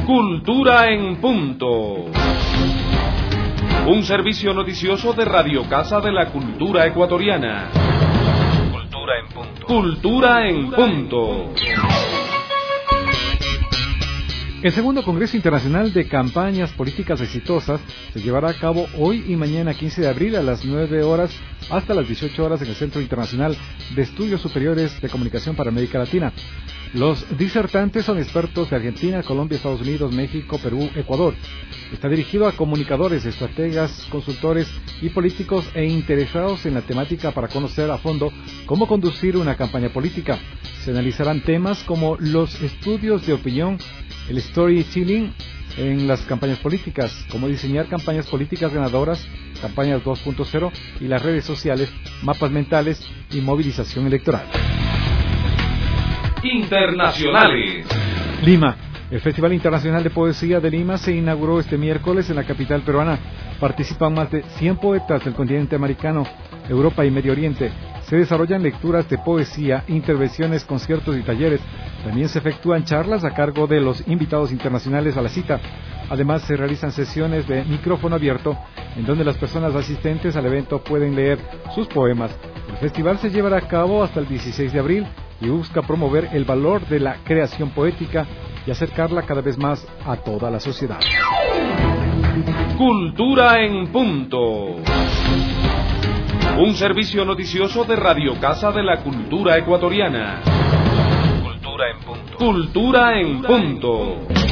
Cultura en Punto. Un servicio noticioso de Radio Casa de la Cultura Ecuatoriana. Cultura en Punto. Cultura en Punto. El segundo Congreso Internacional de Campañas Políticas Exitosas se llevará a cabo hoy y mañana 15 de abril a las 9 horas hasta las 18 horas en el Centro Internacional de Estudios Superiores de Comunicación para América Latina. Los disertantes son expertos de Argentina, Colombia, Estados Unidos, México, Perú, Ecuador. Está dirigido a comunicadores, estrategas, consultores y políticos e interesados en la temática para conocer a fondo cómo conducir una campaña política. Se analizarán temas como los estudios de opinión, el storytelling en las campañas políticas, cómo diseñar campañas políticas ganadoras, campañas 2.0 y las redes sociales, mapas mentales y movilización electoral. Internacionales. Lima. El Festival Internacional de Poesía de Lima se inauguró este miércoles en la capital peruana. Participan más de 100 poetas del continente americano, Europa y Medio Oriente. Se desarrollan lecturas de poesía, intervenciones, conciertos y talleres. También se efectúan charlas a cargo de los invitados internacionales a la cita. Además, se realizan sesiones de micrófono abierto, en donde las personas asistentes al evento pueden leer sus poemas. El festival se llevará a cabo hasta el 16 de abril y busca promover el valor de la creación poética y acercarla cada vez más a toda la sociedad. Cultura en Punto. Un servicio noticioso de Radio Casa de la Cultura Ecuatoriana. Cultura en Punto. Cultura en Punto.